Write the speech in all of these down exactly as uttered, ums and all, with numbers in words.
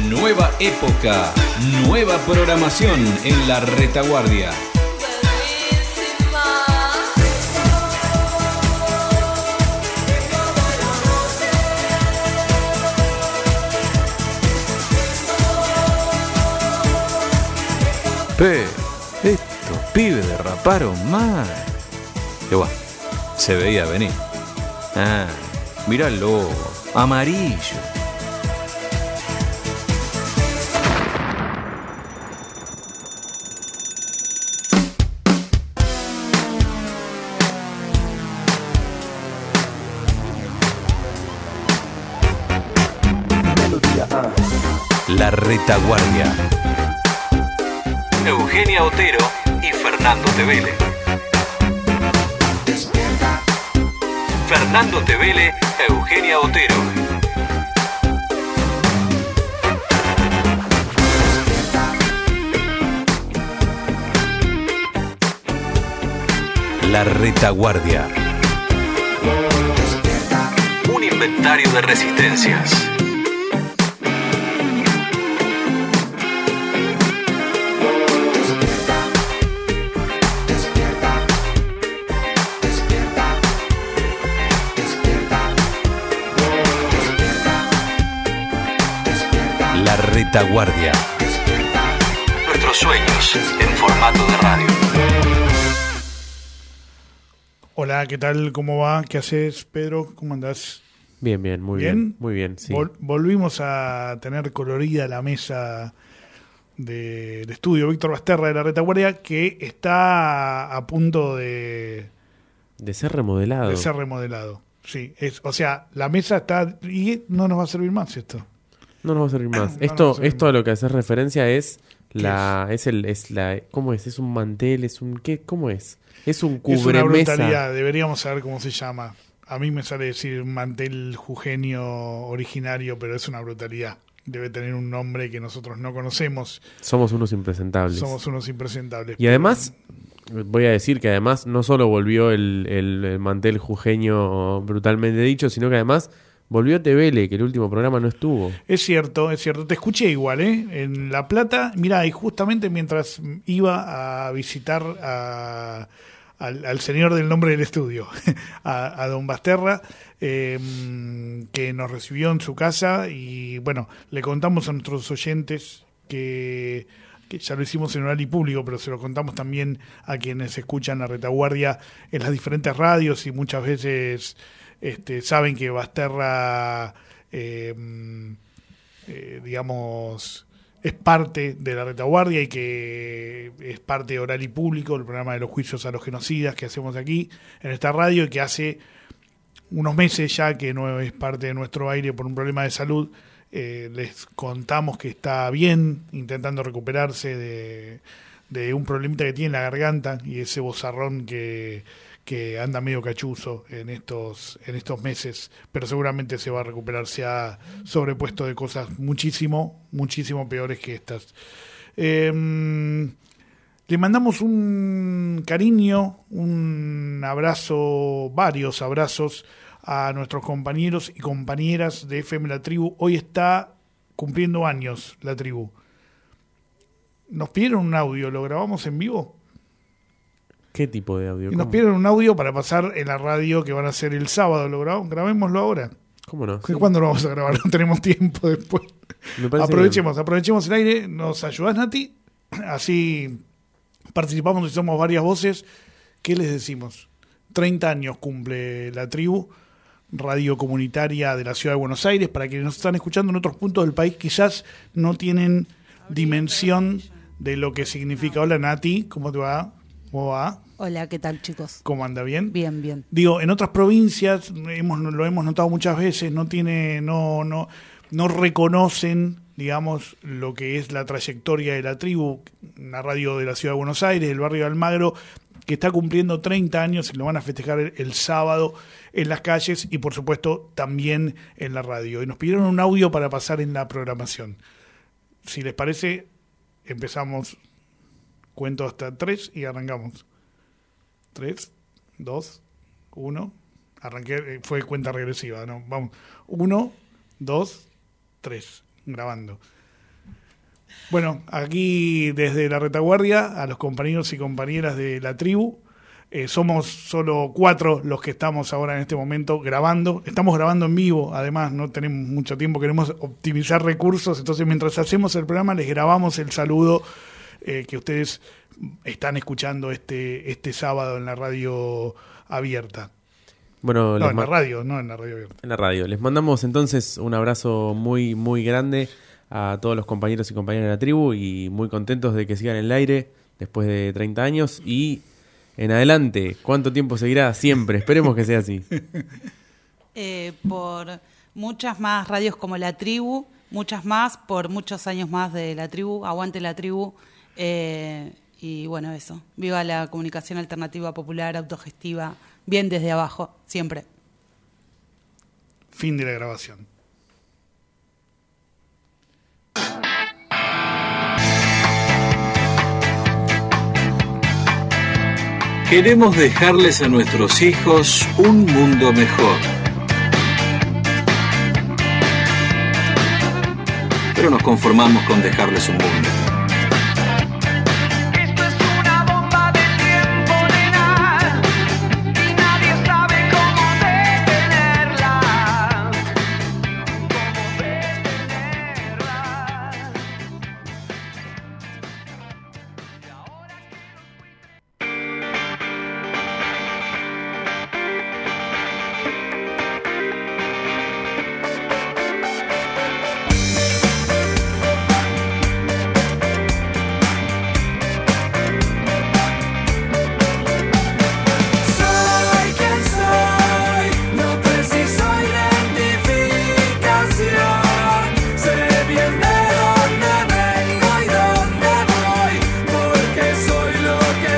Nueva época, nueva programación en la retaguardia. Pe, estos pibes derraparon mal. Y bueno, se veía venir. Ah, mirá el logo, amarillo. La retaguardia. Eugenia Otero y Fernando Tevele. Fernando Tevele, Eugenia Otero. La retaguardia. Un inventario de resistencias. La retaguardia. Nuestros sueños en formato de radio. Hola, ¿qué tal? ¿Cómo va? ¿Qué haces, Pedro? ¿Cómo andás? Bien, bien, muy bien. bien, muy bien, sí. Vol- volvimos a tener colorida la mesa de- del estudio Víctor Basterra de la retaguardia, que está a punto de, De ser remodelado. de ser remodelado. Sí, es, o sea, la mesa está y no nos va a servir más esto. No nos va a servir más. No esto, nos va a servir esto a más. lo que haces referencia es la, es? el, es la, ¿cómo es? Es un mantel, es un, ¿qué? ¿Cómo es? Es un Es una cubremesa. brutalidad, deberíamos saber cómo se llama. A mí me sale decir mantel jujeño originario, pero es una brutalidad. Debe tener un nombre que nosotros no conocemos. Somos unos impresentables. Somos unos impresentables. Y además, voy a decir que además no solo volvió el, el, el mantel jujeño brutalmente dicho, sino que además volvió Tevele, que el último programa no estuvo. Es cierto, es cierto. Te escuché igual, ¿eh? En La Plata, mirá, y justamente mientras iba a visitar a, al, al señor del nombre del estudio, a, a don Basterra, eh, que nos recibió en su casa, y bueno, le contamos a nuestros oyentes que, que ya lo hicimos en horario público, pero se lo contamos también a quienes escuchan la retaguardia en las diferentes radios, y muchas veces este, saben que Basterra eh, eh, digamos, es parte de la retaguardia y que es parte de Oral y Público, el programa de los juicios a los genocidas que hacemos aquí en esta radio, y que hace unos meses ya que no es parte de nuestro aire por un problema de salud. Eh, les contamos que está bien, intentando recuperarse de, de un problemita que tiene en la garganta y ese vozarrón que, que anda medio cachuzo en estos, en estos meses, pero seguramente se va a recuperar. Se ha sobrepuesto de cosas muchísimo, muchísimo peores que estas. Eh, le mandamos un cariño, un abrazo, varios abrazos a nuestros compañeros y compañeras de F M La Tribu. Hoy está cumpliendo años La Tribu. Nos pidieron un audio, ¿lo grabamos en vivo? ¿Qué tipo de audio? Y nos ¿Cómo? pidieron un audio para pasar en la radio que van a hacer el sábado. ¿Lo grabamos? Grabémoslo ahora. ¿Cómo no? ¿Que Sí. ¿Cuándo lo vamos a grabar? No tenemos tiempo después. Me parece Aprovechemos, bien. aprovechemos el aire. ¿Nos ayudás, Nati? Así participamos y somos varias voces. ¿Qué les decimos? treinta años cumple La Tribu, radio comunitaria de la Ciudad de Buenos Aires. Para quienes nos están escuchando en otros puntos del país, quizás no tienen dimensión de lo que significa. Hola, Nati, ¿cómo te va? ¿Cómo va? Hola, ¿qué tal, chicos? ¿Cómo anda? ¿Bien? Bien, bien. Digo, en otras provincias, hemos, lo hemos notado muchas veces, no tiene, no, no, no reconocen, digamos, lo que es la trayectoria de La Tribu, una radio de la Ciudad de Buenos Aires, del barrio de Almagro, que está cumpliendo treinta años y lo van a festejar el, el sábado en las calles y, por supuesto, también en la radio. Y nos pidieron un audio para pasar en la programación. Si les parece, empezamos, cuento hasta tres y arrancamos. Tres, dos, uno. Arranqué, fue cuenta regresiva, ¿no? Vamos. Uno, dos, tres. Grabando. Bueno, aquí desde la retaguardia, a los compañeros y compañeras de la tribu, eh, somos solo cuatro los que estamos ahora en este momento grabando. Estamos grabando en vivo, además no tenemos mucho tiempo, queremos optimizar recursos, entonces mientras hacemos el programa les grabamos el saludo eh, que ustedes están escuchando este, este sábado en la radio abierta. Bueno, no, les en ma- la radio, no en la radio abierta. En la radio. Les mandamos entonces un abrazo muy, muy grande a todos los compañeros y compañeras de la tribu y muy contentos de que sigan en el aire después de treinta años y en adelante. ¿Cuánto tiempo seguirá? Siempre. Esperemos que sea así. Eh, por muchas más radios como La Tribu, muchas más, por muchos años más de La Tribu. Aguante La Tribu. Eh, y bueno, eso. Viva la comunicación alternativa, popular, autogestiva. Bien desde abajo, siempre. Fin de la grabación. Queremos dejarles a nuestros hijos un mundo mejor. Pero nos conformamos con dejarles un mundo. Esto es una bomba de tiempo, nena, y nadie sabe cómo detenerla. Cómo detenerla. Y ahora soy quien soy, no preciso identificación. Sé bien de dónde vengo y dónde voy, porque soy lo que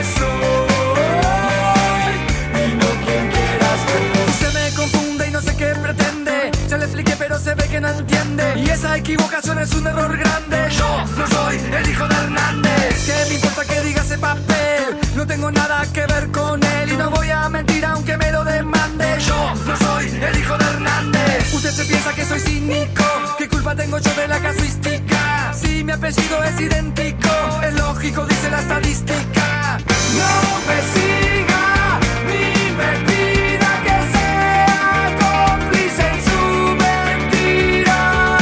soy y no quien quieras tú. Usted me confunde y no sé qué pretende. Ya le expliqué pero se ve que no entiende. Y esa equivocación es un error grande. Yo no soy el hijo de Hernández. ¿Qué me importa que diga ese papel? No tengo nada que ver con él y no voy a mentir aunque me lo demande. Yo no soy el hijo de Hernández. Usted se piensa que soy cínico. ¿Qué culpa tengo yo de la casuística? Si mi apellido es idéntico, es lógico, dice la estadística. No me siga ni me pida que sea cómplice en su mentira.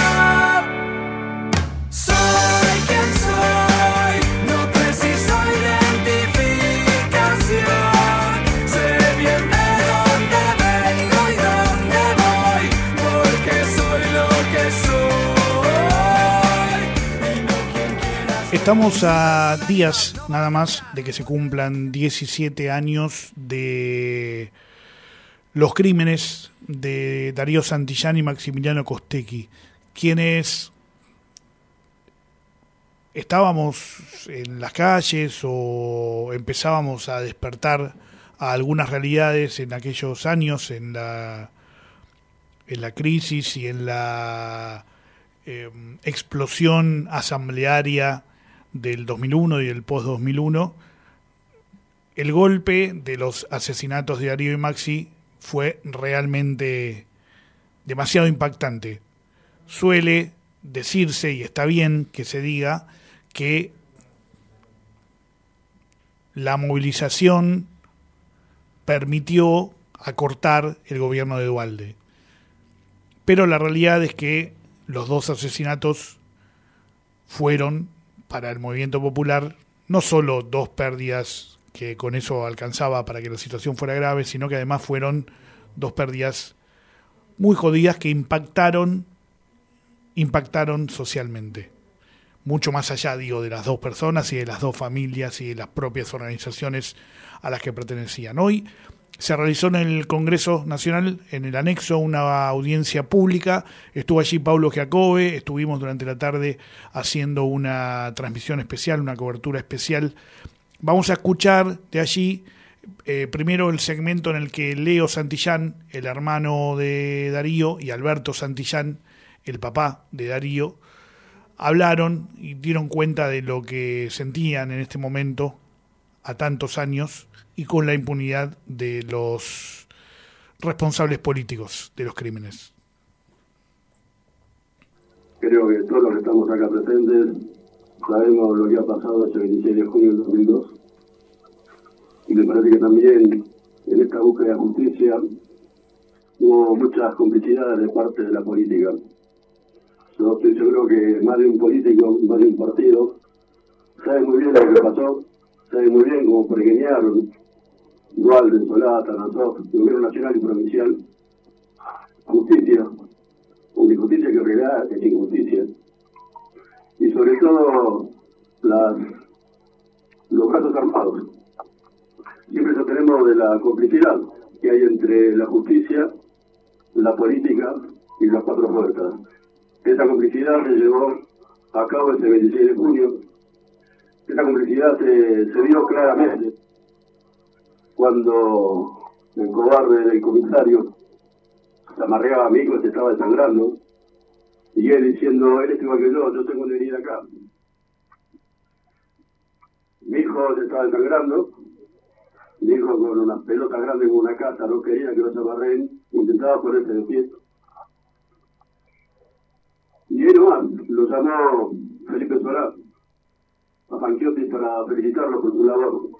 Soy quien soy, no preciso identificación. Sé bien de dónde vengo y dónde voy, porque soy lo que soy y no quien quieras. Estamos a días nada más de que se cumplan diecisiete años de los crímenes de Darío Santillán y Maximiliano Costecchi, quienes estábamos en las calles o empezábamos a despertar a algunas realidades en aquellos años, en la, en la crisis y en la eh, explosión asamblearia del dos mil uno y del post-dos mil uno, el golpe de los asesinatos de Darío y Maxi fue realmente demasiado impactante. Suele decirse, y está bien que se diga, que la movilización permitió acortar el gobierno de Duhalde. Pero la realidad es que los dos asesinatos fueron, para el movimiento popular, no solo dos pérdidas que con eso alcanzaba para que la situación fuera grave, sino que además fueron dos pérdidas muy jodidas que impactaron, impactaron socialmente. Mucho más allá, digo, de las dos personas y de las dos familias y de las propias organizaciones a las que pertenecían. Hoy se realizó en el Congreso Nacional, en el anexo, una audiencia pública. Estuvo allí Paulo Giacobbe, estuvimos durante la tarde haciendo una transmisión especial, una cobertura especial. Vamos a escuchar de allí eh, primero el segmento en el que Leo Santillán, el hermano de Darío, y Alberto Santillán, el papá de Darío, hablaron y dieron cuenta de lo que sentían en este momento, a tantos años, y con la impunidad de los responsables políticos de los crímenes. Creo que todos los que estamos acá presentes sabemos lo que ha pasado ese veintiséis de junio del dos mil dos, y me parece que también en esta búsqueda de justicia hubo muchas complicidades de parte de la política. Yo estoy seguro que más de un político, más de un partido, sabe muy bien lo que pasó, sabe muy bien cómo peregrinearon Dualde, Solá, Tanasov, el gobierno nacional y provincial. Justicia, una injusticia que en realidad es injusticia. Y sobre todo las, los brazos armados. Siempre sostenemos de la complicidad que hay entre la justicia, la política y las cuatro fuerzas. Esa complicidad se llevó a cabo ese veintiséis de junio. Esa complicidad se, se vio claramente cuando el cobarde del comisario se amarreaba a mi hijo, se estaba desangrando, y él diciendo, él es igual que yo, yo tengo una herida acá. Mi hijo se estaba desangrando, mi hijo con unas pelotas grandes como una casa, no quería que lo se amarren, intentaba ponerse de pie. Y él nomás, lo llamó Felipe Solá a Panchiotti para felicitarlo por su labor,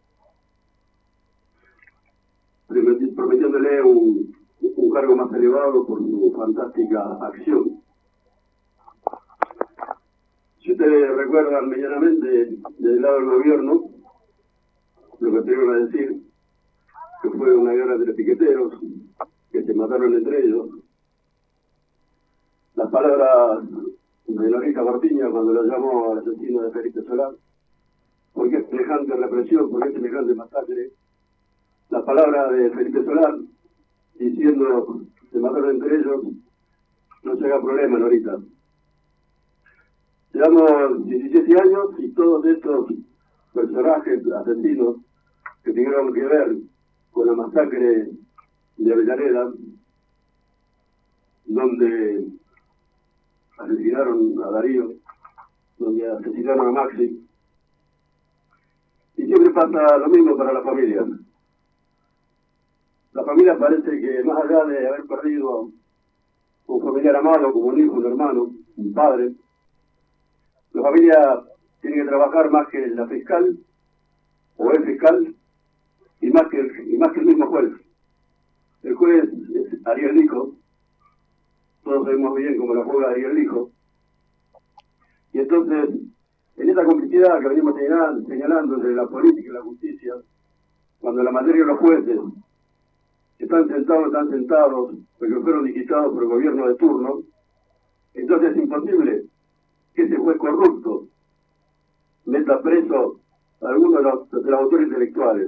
prometiéndole un, un cargo más elevado por su fantástica acción. Si ustedes recuerdan medianamente del lado del gobierno, lo que tuvieron a decir, que fue una guerra entre piqueteros, que se mataron entre ellos. Las palabras de Lorita Martiña cuando lo llamó al asesino de Felipe Solá, ¿por qué semejante represión? ¿Por qué semejante masacre? Las palabras de Felipe Solá diciendo se mataron entre ellos, no se haga problema, Lorita. Llevamos diecisiete años y todos estos personajes asesinos que tuvieron que ver con la masacre de Avellaneda, donde asesinaron a Darío, donde asesinaron a Maxi, y siempre pasa lo mismo para la familia. La familia parece que más allá de haber perdido un familiar amado como un hijo, un hermano, un padre, la familia tiene que trabajar más que la fiscal o el fiscal y más que el, y más que el mismo juez. El juez es Ariel Lijo, todos sabemos bien cómo la juega Ariel Lijo, y entonces en esa complicidad que venimos señalando, señalando entre la política y la justicia, cuando la mayoría de los jueces están sentados, están sentados, porque fueron digitados por el gobierno de turno, entonces es imposible que ese juez corrupto meta preso a alguno de los, de los autores intelectuales.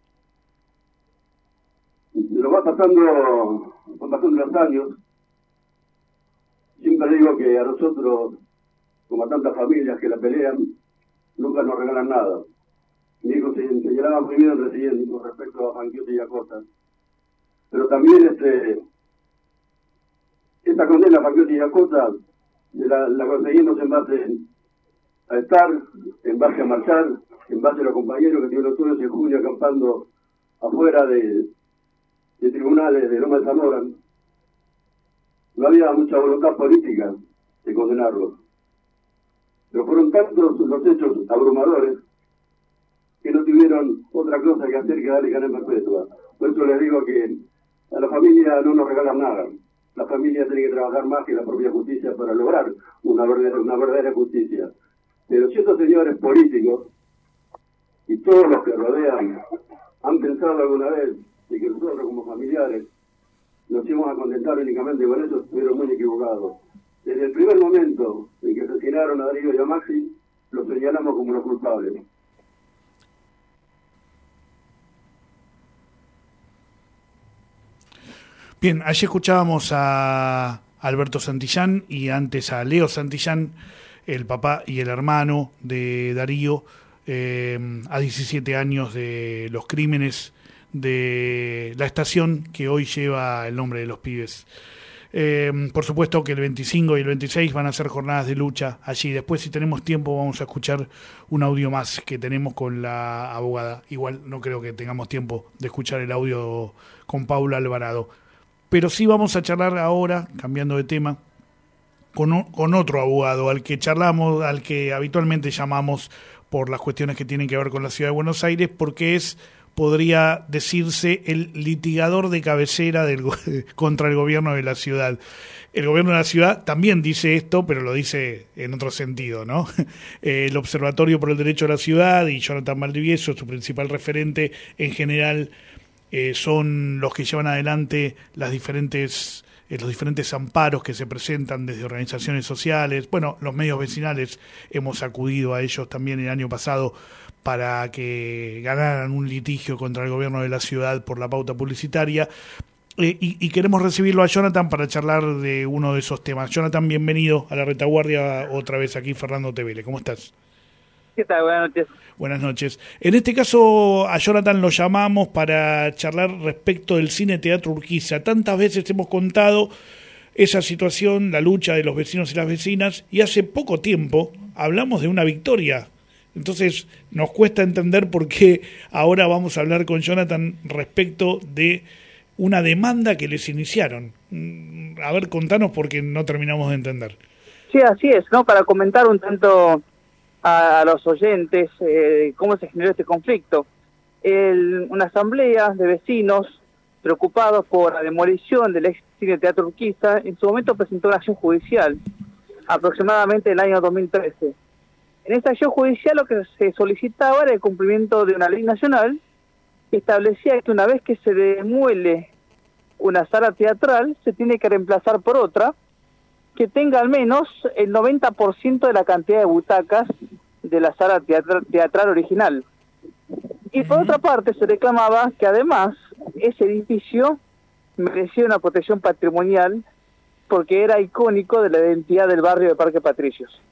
Lo va pasando, van pasando los años. Siempre digo que a nosotros, como a tantas familias que la pelean, nunca nos regalan nada. Mi hijo se señalaba muy bien recién con respecto a Panchiotti y Acosta. Pero también este esta condena a Panchiotti y Acosta la, la conseguimos en base a estar, en base a marchar, en base a los compañeros que tuvieron todos en junio acampando afuera de, de tribunales de Loma de Zamora. No había mucha voluntad política de condenarlos. Pero fueron tantos los hechos abrumadores que no tuvieron otra cosa que hacer que darle cadena perpetua. Por eso les digo que a la familia no nos regalan nada. La familia tiene que trabajar más que la propia justicia para lograr una verdadera, una verdadera justicia. Pero si estos señores políticos y todos los que rodean han pensado alguna vez de que nosotros como familiares nos íbamos a contentar únicamente con eso, estuvieron muy equivocados. Desde el primer momento en que asesinaron a Darío y a Maxi, los señalamos como los culpables. Bien, allí escuchábamos a Alberto Santillán y antes a Leo Santillán, el papá y el hermano de Darío, eh, a diecisiete años de los crímenes de la estación que hoy lleva el nombre de los pibes. Eh, por supuesto que el veinticinco y el veintiséis van a ser jornadas de lucha allí. Después, si tenemos tiempo, vamos a escuchar un audio más que tenemos con la abogada. Igual no creo que tengamos tiempo de escuchar el audio con Paula Alvarado. Pero sí vamos a charlar ahora, cambiando de tema, con, o, con otro abogado, al que charlamos, al que habitualmente llamamos por las cuestiones que tienen que ver con la Ciudad de Buenos Aires, porque es, podría decirse, el litigador de cabecera del, contra el gobierno de la ciudad. El gobierno de la ciudad también dice esto, pero lo dice en otro sentido, ¿no? El Observatorio por el Derecho a la Ciudad y Jonathan Valdivieso, su principal referente, en general eh, son los que llevan adelante las diferentes, eh, los diferentes amparos que se presentan desde organizaciones sociales. Bueno, los medios vecinales hemos acudido a ellos también el año pasado para que ganaran un litigio contra el gobierno de la ciudad por la pauta publicitaria. Eh, y, y queremos recibirlo a Jonathan para charlar de uno de esos temas. Jonathan, bienvenido a la retaguardia otra vez aquí, Fernando Tevele. ¿Cómo estás? ¿Qué tal? Buenas noches. Buenas noches. En este caso a Jonathan lo llamamos para charlar respecto del Cine Teatro Urquiza. Tantas veces hemos contado esa situación, la lucha de los vecinos y las vecinas, y hace poco tiempo hablamos de una victoria. Entonces nos cuesta entender por qué ahora vamos a hablar con Jonathan respecto de una demanda que les iniciaron. A ver, contanos porque no terminamos de entender. Sí, así es, ¿no? Para comentar un tanto a, a los oyentes eh, cómo se generó este conflicto. El, una asamblea de vecinos preocupados por la demolición del ex Cine Teatro Urquiza en su momento presentó una acción judicial, aproximadamente en el año dos mil trece. En esta acción judicial lo que se solicitaba era el cumplimiento de una ley nacional que establecía que una vez que se demuele una sala teatral, se tiene que reemplazar por otra que tenga al menos el noventa por ciento de la cantidad de butacas de la sala teatral, teatral original. Y por otra parte se reclamaba que además ese edificio merecía una protección patrimonial porque era icónico de la identidad del barrio de Parque Patricios.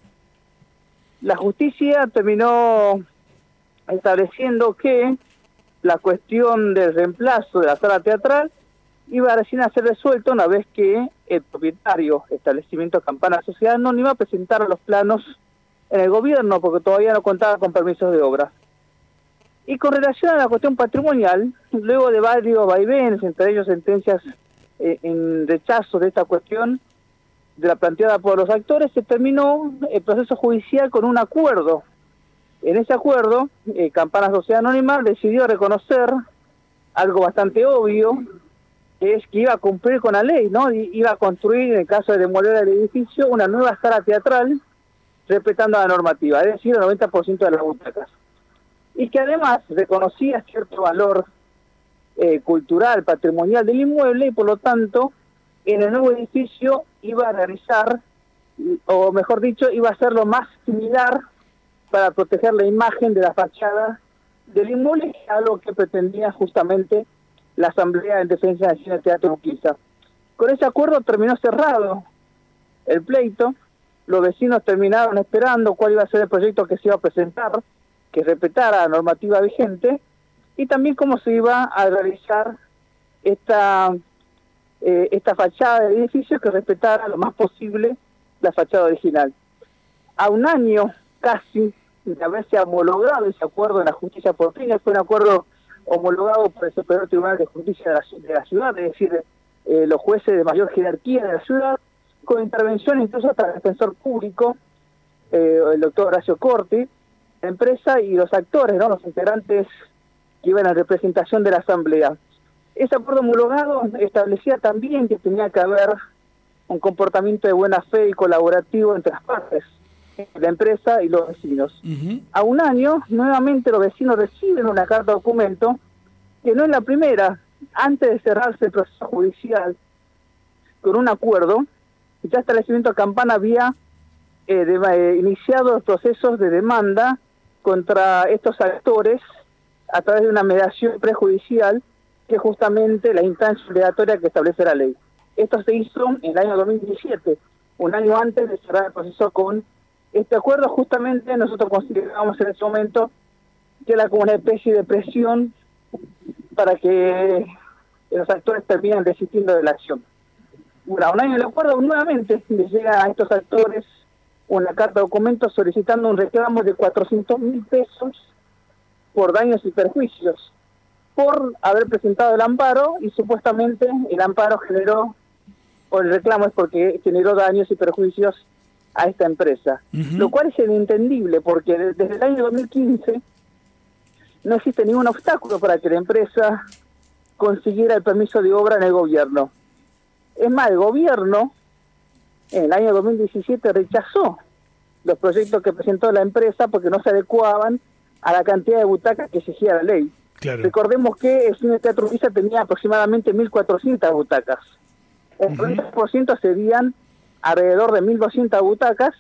La justicia terminó estableciendo que la cuestión del reemplazo de la sala teatral iba recién a ser resuelto una vez que el propietario, establecimiento Campana Sociedad Anónima, presentara los planos en el gobierno porque todavía no contaba con permisos de obra. Y con relación a la cuestión patrimonial, luego de varios vaivenes, entre ellos sentencias eh, en rechazo de esta cuestión, de la planteada por los actores, se terminó el proceso judicial con un acuerdo. En ese acuerdo, eh, Campana Sociedad Anónima decidió reconocer algo bastante obvio, que es que iba a cumplir con la ley, ¿no? I- iba a construir, en el caso de demoler el edificio, una nueva sala teatral respetando la normativa, es decir, el noventa por ciento de las butacas. Y que además reconocía cierto valor eh, cultural, patrimonial del inmueble, y por lo tanto, en el nuevo edificio iba a realizar, o mejor dicho, iba a ser lo más similar para proteger la imagen de la fachada del inmueble, algo que pretendía justamente la Asamblea en Defensa del Cine Teatro Urquiza. Con ese acuerdo terminó cerrado el pleito, los vecinos terminaron esperando cuál iba a ser el proyecto que se iba a presentar, que respetara la normativa vigente, y también cómo se iba a realizar esta, eh, esta fachada del edificio que respetara lo más posible la fachada original. A un año casi de haberse homologado ese acuerdo en la justicia porteña, fue un acuerdo homologado por el Superior Tribunal de Justicia de la, de la ciudad, es decir, eh, los jueces de mayor jerarquía de la ciudad, con intervención incluso hasta el defensor público, eh, el doctor Horacio Corti, la empresa y los actores, ¿no?, los integrantes que iban a representación de la asamblea. Ese acuerdo homologado establecía también que tenía que haber un comportamiento de buena fe y colaborativo entre las partes, la empresa y los vecinos. Uh-huh. A un año, nuevamente los vecinos reciben una carta documento, que no es la primera. Antes de cerrarse el proceso judicial con un acuerdo, ya establecimiento Campana había eh, de, eh, iniciado los procesos de demanda contra estos actores a través de una mediación prejudicial, que es justamente la instancia obligatoria que establece la ley. Esto se hizo en el año dos mil diecisiete, un año antes de cerrar el proceso con este acuerdo. Justamente nosotros considerábamos en ese momento que era como una especie de presión para que los actores terminen desistiendo de la acción. Bueno, un año del acuerdo, nuevamente les llega a estos actores una carta de documento solicitando un reclamo de cuatrocientos mil pesos por daños y perjuicios, por haber presentado el amparo, y supuestamente el amparo generó o el reclamo es porque generó daños y perjuicios a esta empresa. Uh-huh. Lo cual es inentendible porque desde el año dos mil quince no existe ningún obstáculo para que la empresa consiguiera el permiso de obra en el gobierno. Es más, el gobierno en el año dos mil diecisiete rechazó los proyectos que presentó la empresa porque no se adecuaban a la cantidad de butacas que exigía la ley. Claro. Recordemos que el Cine Teatro Urquiza tenía aproximadamente mil cuatrocientas butacas. El treinta por ciento serían alrededor de mil doscientas butacas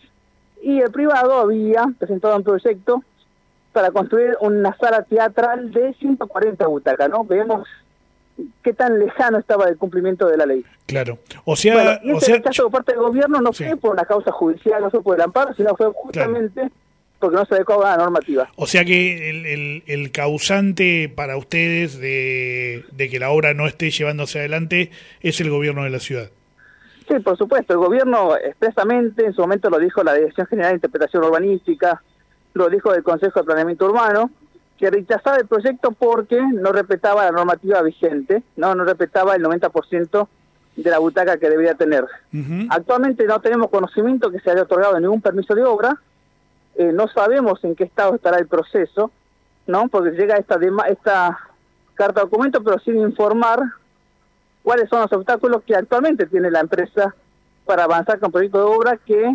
y el privado había presentado un proyecto para construir una sala teatral de ciento cuarenta butacas, ¿no? Vemos qué tan lejano estaba el cumplimiento de la ley. Claro. O sea, bueno, y o ese sea, rechazo por parte del gobierno no sí. fue por una causa judicial, no fue por el amparo, sino fue justamente claro. porque no se adecuaba a la normativa. O sea que el, el, el causante para ustedes de, de que la obra no esté llevándose adelante es el gobierno de la ciudad. Sí, por supuesto. El gobierno expresamente, en su momento lo dijo la Dirección General de Interpretación Urbanística, lo dijo el Consejo de Planeamiento Urbano, que rechazaba el proyecto porque no respetaba la normativa vigente, no no respetaba el noventa por ciento de la butaca que debería tener. Uh-huh. Actualmente no tenemos conocimiento que se haya otorgado ningún permiso de obra, eh, no sabemos en qué estado estará el proceso, no porque llega esta, esta carta documento, pero sin informar cuáles son los obstáculos que actualmente tiene la empresa para avanzar con proyectos de obra que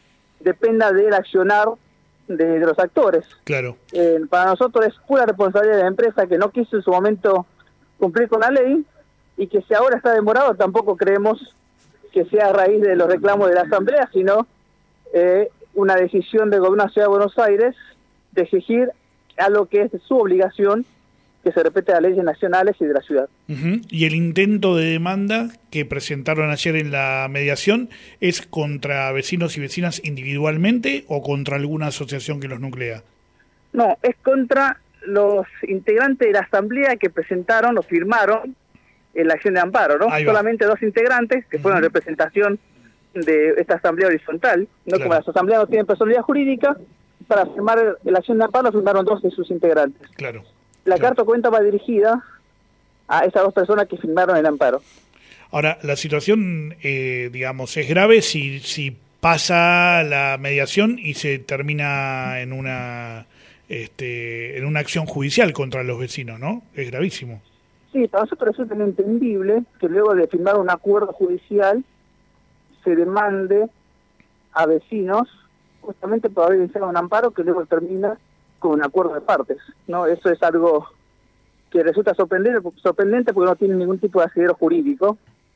dependa del accionar de, de los actores. Claro. Eh, para nosotros es pura responsabilidad de la empresa que no quiso en su momento cumplir con la ley y que si ahora está demorado tampoco creemos que sea a raíz de los reclamos de la Asamblea, sino eh, una decisión del Gobierno de la Ciudad de Buenos Aires de exigir algo que es su obligación, que se respete las leyes nacionales y de la ciudad. Uh-huh. Y el intento de demanda que presentaron ayer en la mediación es contra vecinos y vecinas individualmente o contra alguna asociación que los nuclea. No, es contra los integrantes de la asamblea que presentaron o firmaron en la acción de amparo, ¿no? Solamente dos integrantes que uh-huh. fueron en representación de esta asamblea horizontal, no claro. Como las asambleas no tienen personalidad jurídica, para firmar la acción de amparo firmaron dos de sus integrantes. Claro. La claro. carta cuenta va dirigida a esas dos personas que firmaron el amparo. Ahora, la situación, eh, digamos, es grave si, si pasa la mediación y se termina en una este, en una acción judicial contra los vecinos, ¿no? Es gravísimo. Sí, para nosotros resulta inentendible que luego de firmar un acuerdo judicial se demande a vecinos justamente por haber iniciado un amparo que luego termina con un acuerdo de partes, ¿no? Eso es algo que resulta sorprendente, sorprendente porque no tiene ningún tipo de asidero jurídico.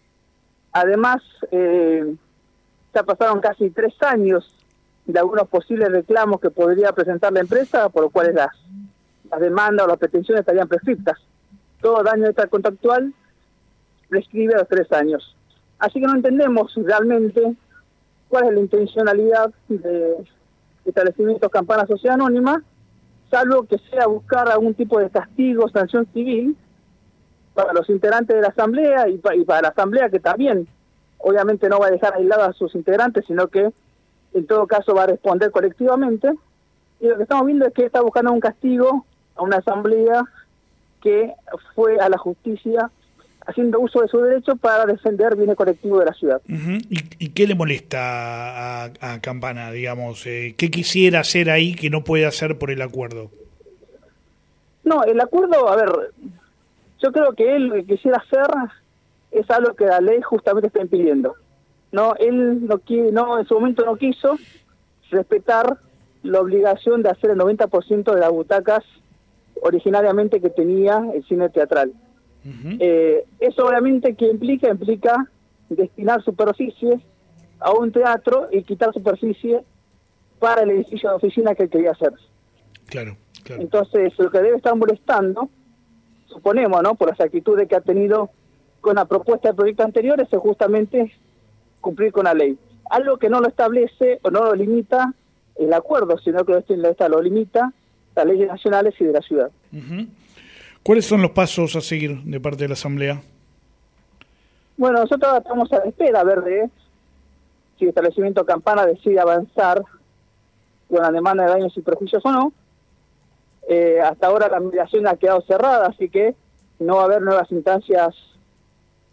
Además, eh, ya pasaron casi tres años de algunos posibles reclamos que podría presentar la empresa, por los cuales las, las demandas o las pretensiones estarían prescriptas. Todo daño extracontractual prescribe a los tres años. Así que no entendemos realmente cuál es la intencionalidad de establecimientos Campana Sociedad Anónima, salvo que sea buscar algún tipo de castigo, sanción civil para los integrantes de la asamblea y, pa y para la asamblea, que también obviamente no va a dejar aislados a sus integrantes, sino que en todo caso va a responder colectivamente. Y lo que estamos viendo es que está buscando un castigo a una asamblea que fue a la justicia haciendo uso de su derecho para defender bienes colectivos de la ciudad. Uh-huh. ¿Y, ¿Y qué le molesta a, a Campana, digamos? Eh, ¿Qué quisiera hacer ahí que no puede hacer por el acuerdo? No, el acuerdo, a ver, yo creo que él lo que quisiera hacer es algo que la ley justamente está impidiendo. No, él no, no en su momento no quiso respetar la obligación de hacer el noventa por ciento de las butacas originariamente que tenía el cine teatral. Uh-huh. eh, eso obviamente que implica implica destinar superficie a un teatro y quitar superficie para el edificio de oficina que él quería hacer. Claro, claro. Entonces lo que debe estar molestando, suponemos, ¿no?, por las actitudes que ha tenido con la propuesta de proyectos anteriores, es justamente cumplir con la ley. Algo que no lo establece o no lo limita el acuerdo, sino que lo, lo limita las leyes nacionales y de la ciudad. Uh-huh. ¿Cuáles son los pasos a seguir de parte de la Asamblea? Bueno, nosotros estamos a la espera a ver de si el establecimiento Campana decide avanzar con la demanda de daños y perjuicios o no. Eh, hasta ahora la mediación ha quedado cerrada, así que no va a haber nuevas instancias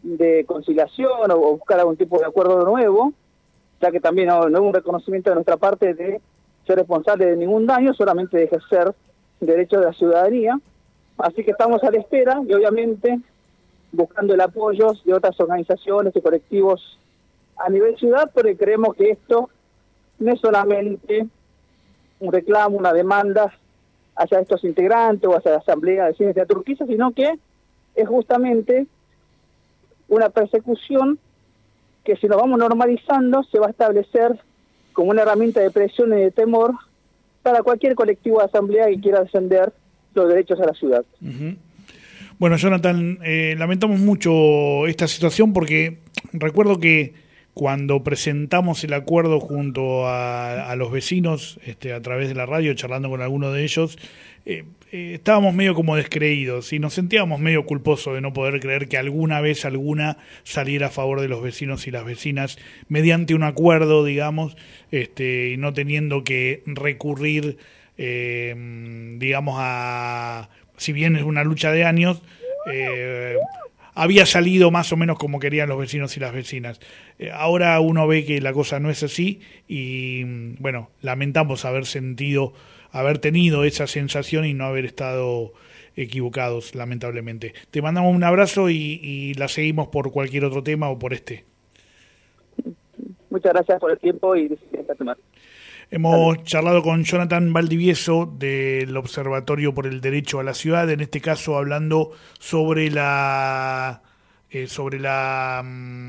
de conciliación o, o buscar algún tipo de acuerdo nuevo, ya que también no, no hubo un reconocimiento de nuestra parte de ser responsable de ningún daño, solamente de ejercer derechos de la ciudadanía. Así que estamos a la espera y obviamente buscando el apoyo de otras organizaciones y colectivos a nivel ciudad, porque creemos que esto no es solamente un reclamo, una demanda hacia estos integrantes o hacia la Asamblea de Cines de Urquiza, sino que es justamente una persecución que, si nos vamos normalizando, se va a establecer como una herramienta de presión y de temor para cualquier colectivo de asamblea que quiera defender los derechos a la ciudad. Uh-huh. Bueno, Jonathan, eh, lamentamos mucho esta situación porque recuerdo que cuando presentamos el acuerdo junto a, a los vecinos, este, a través de la radio, charlando con algunos de ellos, eh, eh, estábamos medio como descreídos y nos sentíamos medio culposos de no poder creer que alguna vez alguna saliera a favor de los vecinos y las vecinas mediante un acuerdo, digamos, este, y no teniendo que recurrir, eh, digamos, a... si bien es una lucha de años, eh, había salido más o menos como querían los vecinos y las vecinas. Eh, ahora uno ve que la cosa no es así y, bueno, lamentamos haber sentido, haber tenido esa sensación y no haber estado equivocados, lamentablemente. Te mandamos un abrazo y, y la seguimos por cualquier otro tema o por este. Muchas gracias por el tiempo y decisión tomar. Hemos Dale. charlado con Jonathan Valdivieso del Observatorio por el Derecho a la Ciudad, en este caso hablando sobre la eh, sobre la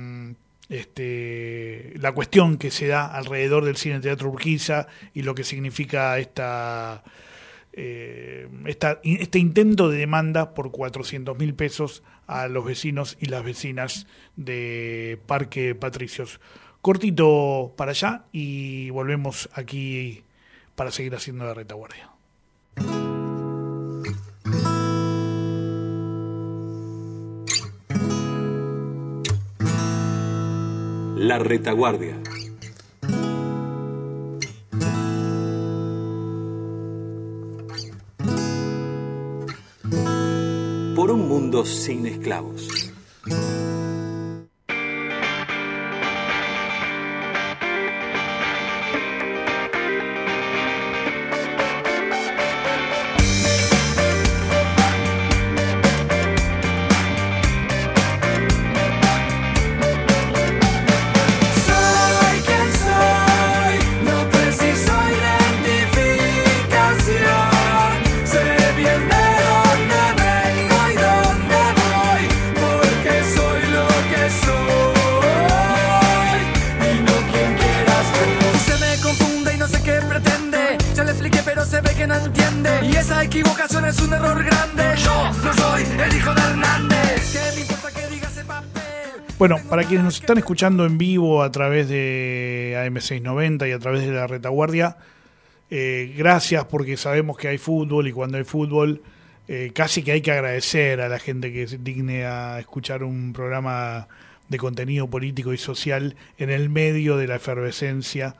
este la cuestión que se da alrededor del Cine Teatro Urquiza y lo que significa esta eh, esta este intento de demanda por cuatrocientos mil pesos a los vecinos y las vecinas de Parque Patricios. Cortito para allá y volvemos aquí para seguir haciendo la retaguardia. La retaguardia. Por un mundo sin esclavos. Bueno, para quienes nos están escuchando en vivo a través de A M seiscientos noventa y a través de la retaguardia, eh, gracias, porque sabemos que hay fútbol y cuando hay fútbol eh, casi que hay que agradecer a la gente que se digne a escuchar un programa de contenido político y social en el medio de la efervescencia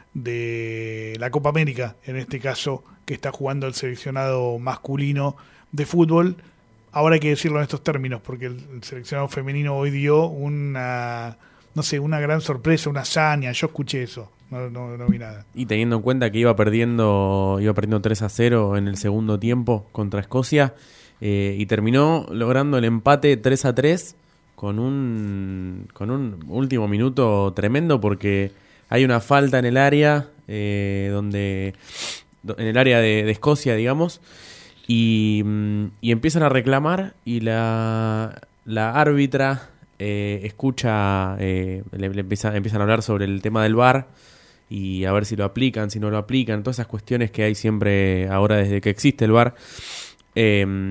de la Copa América, en este caso que está jugando el seleccionado masculino de fútbol. Ahora hay que decirlo en estos términos, porque el, el seleccionado femenino hoy dio una, no sé, una gran sorpresa, una hazaña. Yo escuché eso, no, no, no vi nada. Y teniendo en cuenta que iba perdiendo iba perdiendo tres a cero en el segundo tiempo contra Escocia, eh, y terminó logrando el empate tres a tres con un, con un último minuto tremendo, porque hay una falta en el área, eh, donde en el área de, de Escocia, digamos, Y, y empiezan a reclamar y la, la árbitra eh, escucha, eh, le, le empieza, empiezan a hablar sobre el tema del V A R y a ver si lo aplican, si no lo aplican, todas esas cuestiones que hay siempre ahora desde que existe el V A R, eh,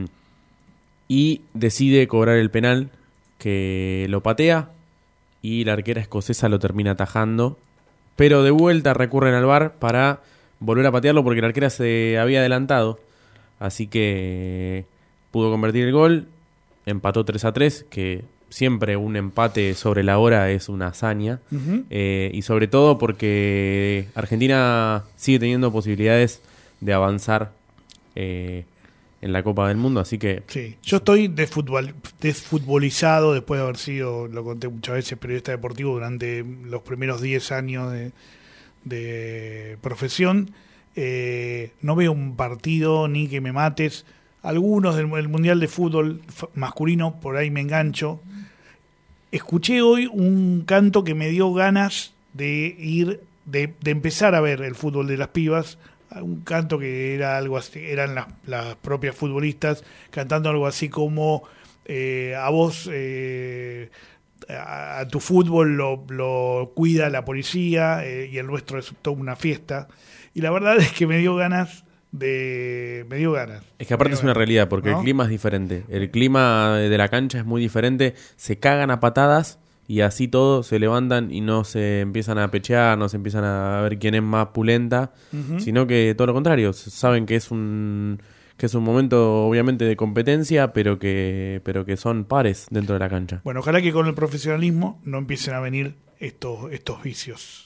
y decide cobrar el penal, que lo patea y la arquera escocesa lo termina atajando, pero de vuelta recurren al V A R para volver a patearlo porque la arquera se había adelantado. Así que pudo convertir el gol, empató tres a tres, que siempre un empate sobre la hora es una hazaña, uh-huh. eh, y sobre todo porque Argentina sigue teniendo posibilidades de avanzar eh, en la Copa del Mundo, así que... Sí, yo estoy desfutbol, desfutbolizado después de haber sido, lo conté muchas veces, periodista deportivo durante los primeros diez años de, de profesión. Eh, no veo un partido ni que me mates. Algunos del, del Mundial de Fútbol masculino, por ahí me engancho. Escuché hoy un canto que me dio ganas de ir, de, de empezar a ver el fútbol de las pibas. Un canto que era algo así, eran las, las propias futbolistas cantando algo así como eh, a vos, eh, a, a tu fútbol lo, lo cuida la policía eh, y el nuestro es toda una fiesta. Y la verdad es que me dio ganas de... Me dio ganas. Es que aparte es una ganas, realidad, porque ¿no? el clima es diferente. El clima de la cancha es muy diferente. Se cagan a patadas y así todos se levantan y no se empiezan a pechear, no se empiezan a ver quién es más pulenta, uh-huh. sino que todo lo contrario. Saben que es un que es un momento obviamente de competencia, pero que pero que son pares dentro de la cancha. Bueno, ojalá que con el profesionalismo no empiecen a venir estos estos vicios.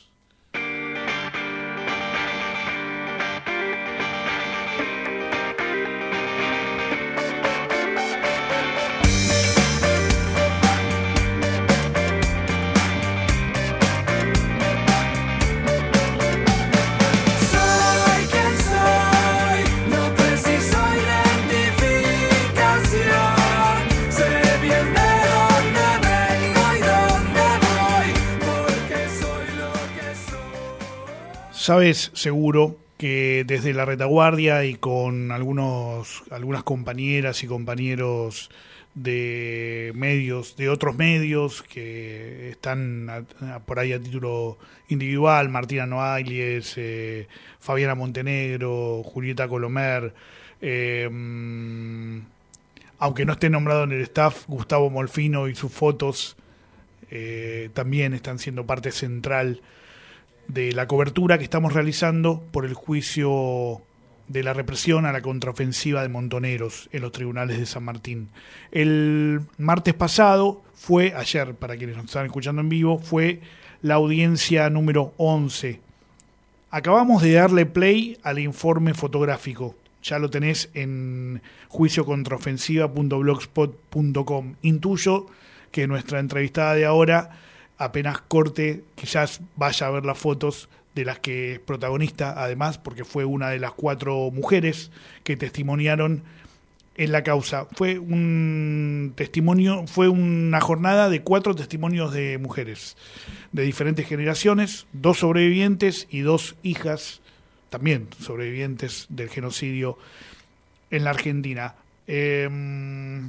Sabes seguro que desde la retaguardia y con algunos algunas compañeras y compañeros de medios, de otros medios que están a, a, por ahí a título individual, Martina Noailles, eh, Fabiana Montenegro, Julieta Colomer, eh, aunque no esté nombrado en el staff, Gustavo Molfino y sus fotos eh, también están siendo parte central de la cobertura que estamos realizando por el juicio de la represión a la contraofensiva de Montoneros en los tribunales de San Martín. El martes pasado fue, ayer para quienes nos están escuchando en vivo, fue la audiencia número once. Acabamos de darle play al informe fotográfico. Ya lo tenés en juicio contraofensiva punto blogspot punto com. Intuyo que nuestra entrevistada de ahora, apenas corte, quizás vaya a ver las fotos de las que es protagonista, además, porque fue una de las cuatro mujeres que testimoniaron en la causa. Fue un testimonio, fue una jornada de cuatro testimonios de mujeres de diferentes generaciones, dos sobrevivientes y dos hijas, también sobrevivientes del genocidio en la Argentina. Eh,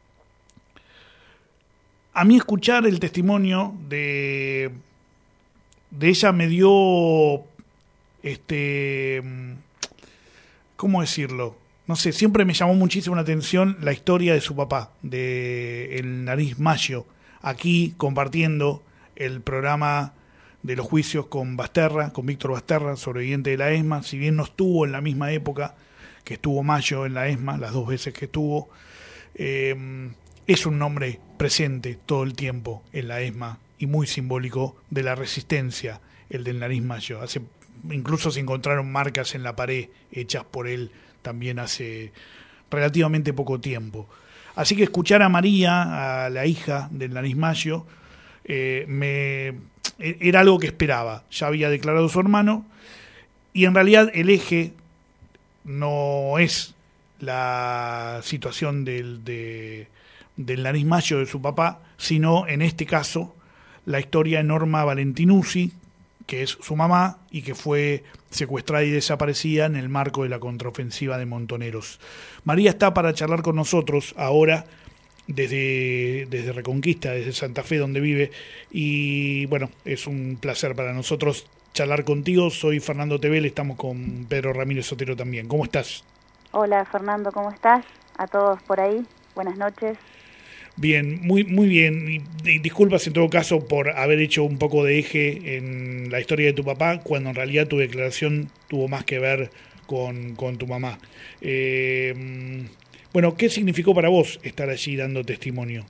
A mí escuchar el testimonio de, de ella me dio, este, ¿cómo decirlo? No sé, siempre me llamó muchísimo la atención la historia de su papá, de El Nariz Mayo, aquí compartiendo el programa de los juicios con Basterra, con Víctor Basterra, sobreviviente de la ESMA, si bien no estuvo en la misma época que estuvo Mayo en la ESMA, las dos veces que estuvo, eh, es un nombre presente todo el tiempo en la ESMA y muy simbólico de la resistencia, el del Nariz Mayo. Hace, incluso se encontraron marcas en la pared hechas por él también hace relativamente poco tiempo. Así que escuchar a María, a la hija del Nariz Mayo, eh, me, era algo que esperaba. Ya había declarado su hermano y en realidad el eje no es la situación del... de del Nariz Mayo de su papá, sino en este caso la historia de Norma Valentinuzzi, que es su mamá y que fue secuestrada y desaparecida en el marco de la contraofensiva de Montoneros. María está para charlar con nosotros ahora desde, desde Reconquista, desde Santa Fe, donde vive, y bueno, es un placer para nosotros charlar contigo. Soy Fernando Tebel, estamos con Pedro Ramírez Sotero también. ¿Cómo estás? Hola Fernando, ¿cómo estás? A todos por ahí, buenas noches. Bien, muy muy bien. Y, y disculpas en todo caso por haber hecho un poco de eje en la historia de tu papá, cuando en realidad tu declaración tuvo más que ver con, con tu mamá. Eh, bueno, ¿qué significó para vos estar allí dando testimonio?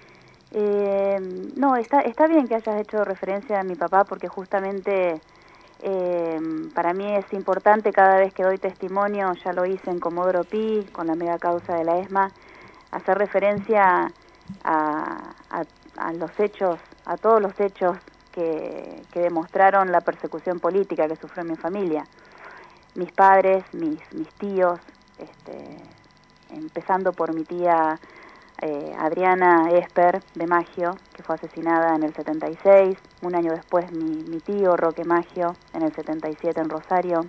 Eh, no, está, está bien que hayas hecho referencia a mi papá, porque justamente Eh, para mí es importante cada vez que doy testimonio, ya lo hice en Comodoro Pi, con la mega causa de la ESMA, hacer referencia a, a, a los hechos, a todos los hechos que, que demostraron la persecución política que sufrió mi familia. Mis padres, mis, mis tíos, este, empezando por mi tía eh, Adriana Esper de Maggio, que fue asesinada en el setenta y seis, un año después mi, mi tío Roque Maggio en el setenta y siete en Rosario.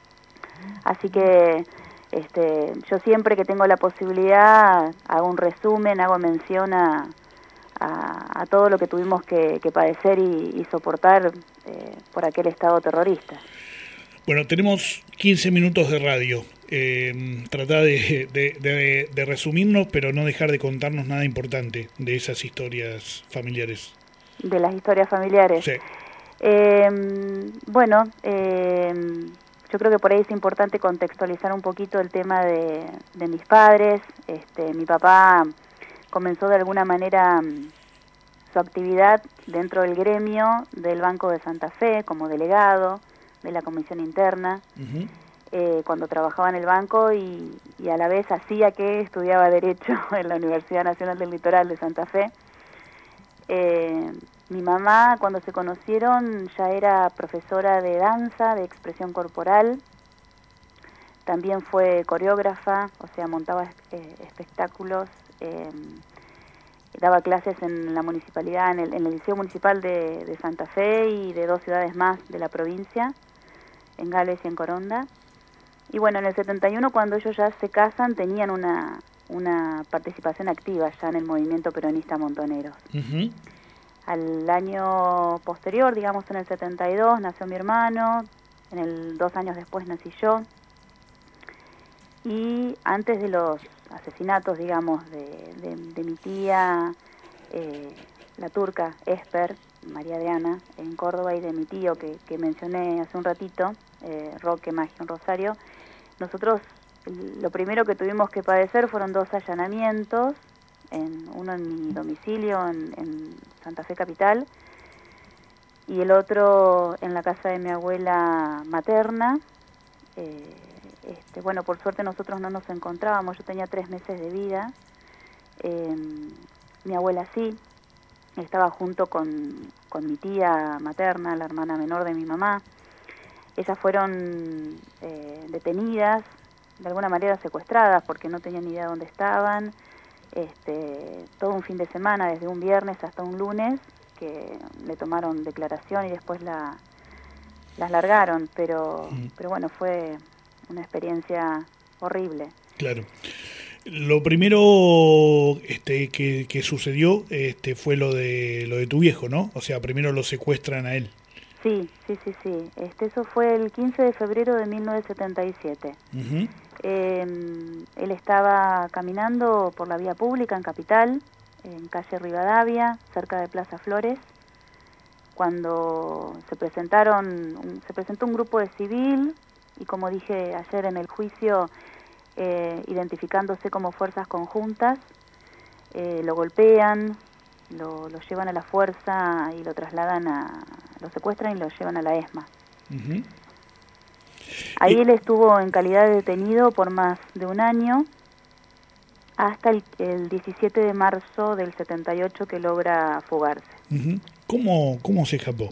Así que este, yo siempre que tengo la posibilidad hago un resumen, hago mención a, a, a todo lo que tuvimos que, que padecer y, y soportar eh, por aquel estado terrorista. Bueno, tenemos quince minutos de radio. Eh, trata de, de, de, de resumirnos, pero no dejar de contarnos nada importante de esas historias familiares. De las historias familiares. Sí. Eh, bueno, eh, yo creo que por ahí es importante contextualizar un poquito el tema de, de mis padres. Este, mi papá comenzó de alguna manera su actividad dentro del gremio del Banco de Santa Fe como delegado de la comisión interna, uh-huh. eh, cuando trabajaba en el banco y, y a la vez hacía que estudiaba Derecho en la Universidad Nacional del Litoral de Santa Fe. Eh, mi mamá, cuando se conocieron, ya era profesora de danza, de expresión corporal, también fue coreógrafa, o sea, montaba eh, espectáculos, eh, daba clases en la municipalidad, en el, en el Liceo Municipal de, de Santa Fe y de dos ciudades más de la provincia, en Gales y en Coronda. Y bueno, en el setenta y uno, cuando ellos ya se casan, tenían una, una participación activa ya en el movimiento peronista Montoneros. Uh-huh. Al año posterior, digamos en el setenta y dos, nació mi hermano, en el dos años después nací yo. Y antes de los asesinatos, digamos, de, de, de mi tía, eh, la turca Esper, María de Ana, en Córdoba, y de mi tío que, que mencioné hace un ratito, eh, Roque Maggio en Rosario, nosotros lo primero que tuvimos que padecer fueron dos allanamientos, en, uno en mi domicilio en, en Santa Fe Capital y el otro en la casa de mi abuela materna. Eh, este, bueno, por suerte nosotros no nos encontrábamos, yo tenía tres meses de vida, eh, mi abuela sí, estaba junto con, con mi tía materna, la hermana menor de mi mamá. Ellas fueron eh, detenidas, de alguna manera secuestradas, porque no tenían ni idea de dónde estaban. Este, todo un fin de semana, desde un viernes hasta un lunes, que le tomaron declaración y después la, las largaron. Pero, mm. pero bueno, fue una experiencia horrible. Claro. Lo primero este, que, que sucedió este, fue lo de lo de tu viejo, ¿no? O sea, primero lo secuestran a él. Sí, sí, sí, sí. Este, eso fue el quince de febrero de mil novecientos setenta y siete. Uh-huh. Eh, él estaba caminando por la vía pública en Capital, en calle Rivadavia, cerca de Plaza Flores, cuando se presentaron, se presentó un grupo de civil y, como dije ayer en el juicio, eh, identificándose como fuerzas conjuntas, eh, lo golpean, lo, lo llevan a la fuerza y lo trasladan a, lo secuestran y lo llevan a la ESMA. Uh-huh. Ahí y... él estuvo en calidad de detenido por más de un año, hasta el, el diecisiete de marzo del setenta y ocho, que logra fugarse. Uh-huh. ¿Cómo, cómo se escapó?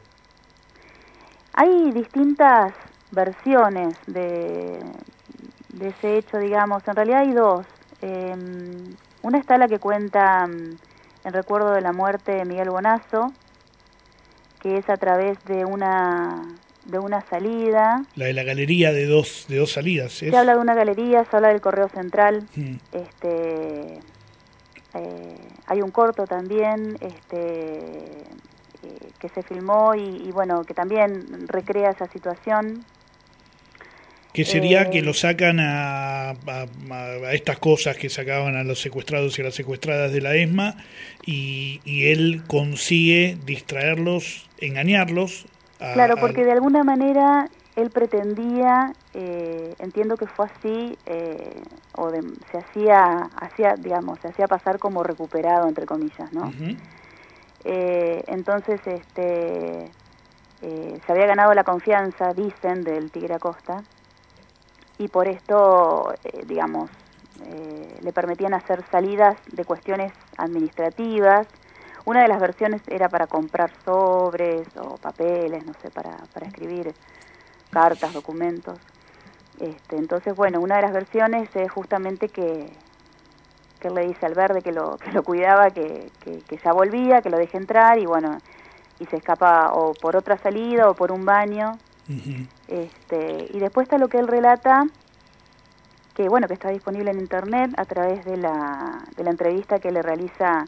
Hay distintas versiones de, de ese hecho, digamos. En realidad hay dos. Eh, una está la que cuenta en recuerdo de la muerte de Miguel Bonazo, que es a través de una de una salida. La de la galería de dos de dos salidas. ¿Es? Se habla de una galería, se habla del Correo Central. Hmm. Este, eh, hay un corto también este, eh, que se filmó y, y bueno, que también recrea esa situación. Que sería eh, que lo sacan a, a, a estas cosas que sacaban a los secuestrados y a las secuestradas de la ESMA y, y él consigue distraerlos, engañarlos. A, claro, porque a... de alguna manera él pretendía, eh, entiendo que fue así, eh, o de, se hacía, hacía, digamos, se hacía pasar como recuperado, entre comillas, ¿no? Uh-huh. Eh, entonces, este... eh, se había ganado la confianza, dicen, del Tigre Acosta, y por esto, eh, digamos, eh, le permitían hacer salidas de cuestiones administrativas. Una de las versiones era para comprar sobres o papeles, no sé, para, para escribir cartas, documentos. Este, entonces, bueno, una de las versiones es justamente que, que él le dice al Verde que lo, que lo cuidaba, que, que, que ya volvía, que lo deje entrar, y bueno, y se escapa o por otra salida o por un baño. Uh-huh. Este, y después está lo que él relata, que bueno, que está disponible en internet a través de la, de la entrevista que le realiza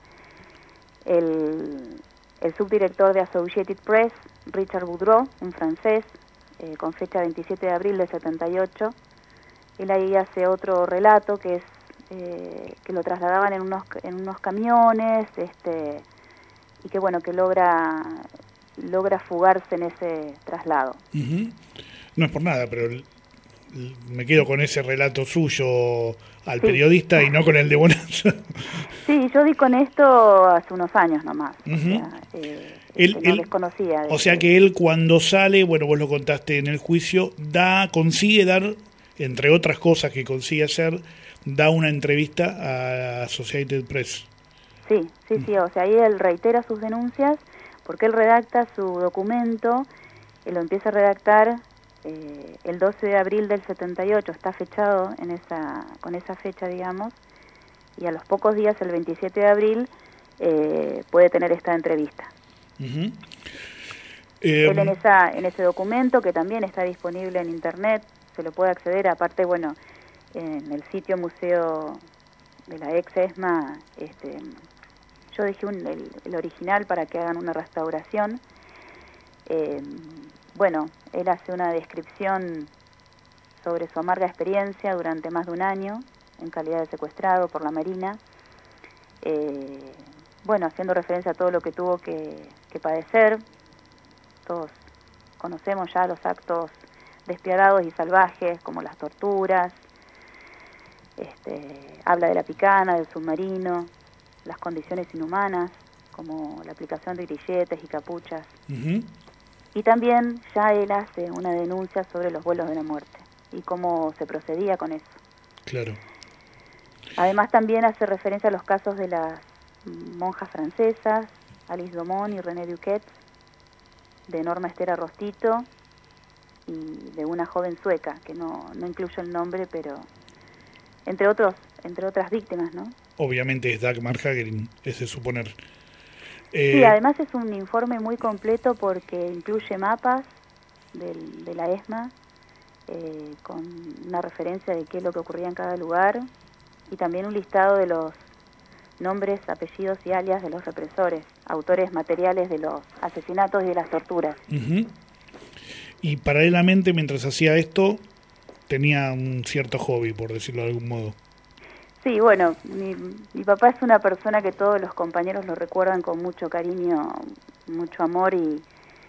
el, el subdirector de Associated Press, Richard Boudreau, un francés, eh, con fecha veintisiete de abril de setenta y ocho. Él ahí hace otro relato que es eh, que lo trasladaban en unos en unos camiones, este, y que bueno, que logra logra fugarse en ese traslado. Uh-huh. No es por nada, pero el, el, me quedo con ese relato suyo al sí. periodista y no con el de Bonanza. Sí, yo di con esto hace unos años nomás. Uh-huh. O sea, eh, él, no él, desconocía. O sea que él cuando sale, bueno, vos lo contaste en el juicio, da consigue dar, entre otras cosas que consigue hacer, da una entrevista a Associated Press. Sí, sí, sí, o sea, ahí él reitera sus denuncias, porque él redacta su documento, él lo empieza a redactar eh, el doce de abril del setenta y ocho, está fechado en esa, con esa fecha, digamos, y a los pocos días, el veintisiete de abril, eh, puede tener esta entrevista. Uh-huh. Eh, él en, esa, en ese documento, que también está disponible en internet, se lo puede acceder, aparte, bueno, en el sitio museo de la ex ESMA, este, yo dejé un, el, el original para que hagan una restauración. Eh, bueno, él hace una descripción sobre su amarga experiencia durante más de un año en calidad de secuestrado por la Marina, eh, bueno, haciendo referencia a todo lo que tuvo que, que padecer. Todos conocemos ya los actos despiadados y salvajes, como las torturas. Este, habla de la picana, del submarino, las condiciones inhumanas, como la aplicación de grilletes y capuchas. Uh-huh. Y también ya él hace una denuncia sobre los vuelos de la muerte y cómo se procedía con eso. Claro. Además también hace referencia a los casos de las monjas francesas, Alice Domon y René Duquet, de Norma Esther Arrostito y de una joven sueca, que no, no incluyo el nombre, pero entre otros, entre otras víctimas, ¿no? Obviamente es Dagmar Hagelin, es de suponer. Eh... Sí, además es un informe muy completo porque incluye mapas del, de la ESMA, eh, con una referencia de qué es lo que ocurría en cada lugar, y también un listado de los nombres, apellidos y alias de los represores, autores materiales de los asesinatos y de las torturas. Uh-huh. Y paralelamente, mientras hacía esto, tenía un cierto hobby, por decirlo de algún modo. Sí, bueno, mi, mi papá es una persona que todos los compañeros lo recuerdan con mucho cariño, mucho amor, y,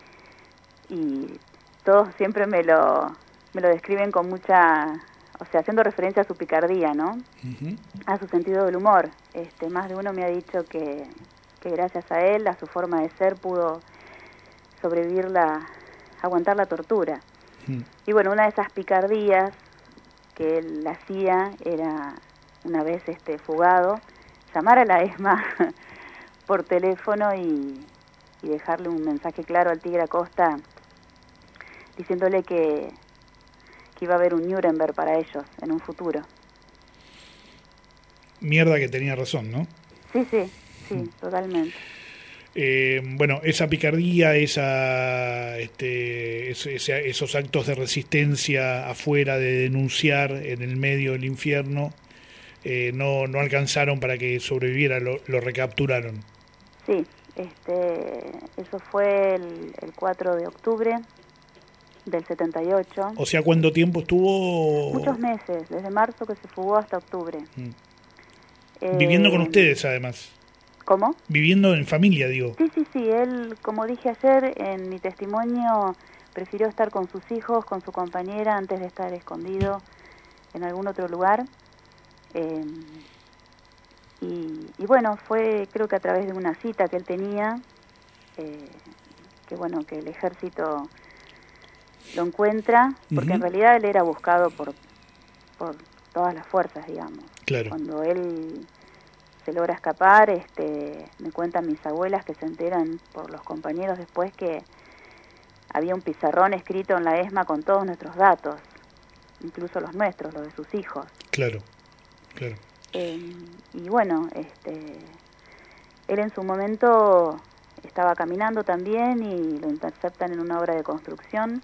y todos siempre me lo, me lo describen con mucha, o sea, haciendo referencia a su picardía, ¿no? Uh-huh. A su sentido del humor. Este, más de uno me ha dicho que, que gracias a él, a su forma de ser, pudo sobrevivir la, aguantar la tortura. Uh-huh. Y bueno, una de esas picardías que él hacía era, una vez este fugado, llamar a la ESMA por teléfono y, y dejarle un mensaje claro al Tigre Acosta diciéndole que, que iba a haber un Nuremberg para ellos en un futuro. Mierda que tenía razón, ¿no? Sí, sí, sí, mm. totalmente. Eh, bueno, esa picardía, esa, este, ese, ese, esos actos de resistencia afuera, de denunciar en el medio del infierno, eh, no, no alcanzaron para que sobreviviera, lo, lo recapturaron. Sí, este, eso fue el, el cuatro de octubre del setenta y ocho. O sea, ¿cuánto tiempo estuvo? Muchos meses, desde marzo que se fugó hasta octubre. Mm. Eh, Viviendo con ustedes, además. ¿Cómo? Viviendo en familia, digo. Sí, sí, sí. Él, como dije ayer, en mi testimonio, prefirió estar con sus hijos, con su compañera, antes de estar escondido en algún otro lugar. Eh, y, y bueno, fue creo que a través de una cita que él tenía, eh, que bueno, que el ejército lo encuentra, porque Ujú. en realidad él era buscado por, por todas las fuerzas, digamos. Claro. Cuando él se logra escapar, este, me cuentan mis abuelas que se enteran por los compañeros después que había un pizarrón escrito en la ESMA con todos nuestros datos, incluso los nuestros, los de sus hijos. Claro, claro. Eh, y bueno, este, él en su momento estaba caminando también y lo interceptan en una obra de construcción.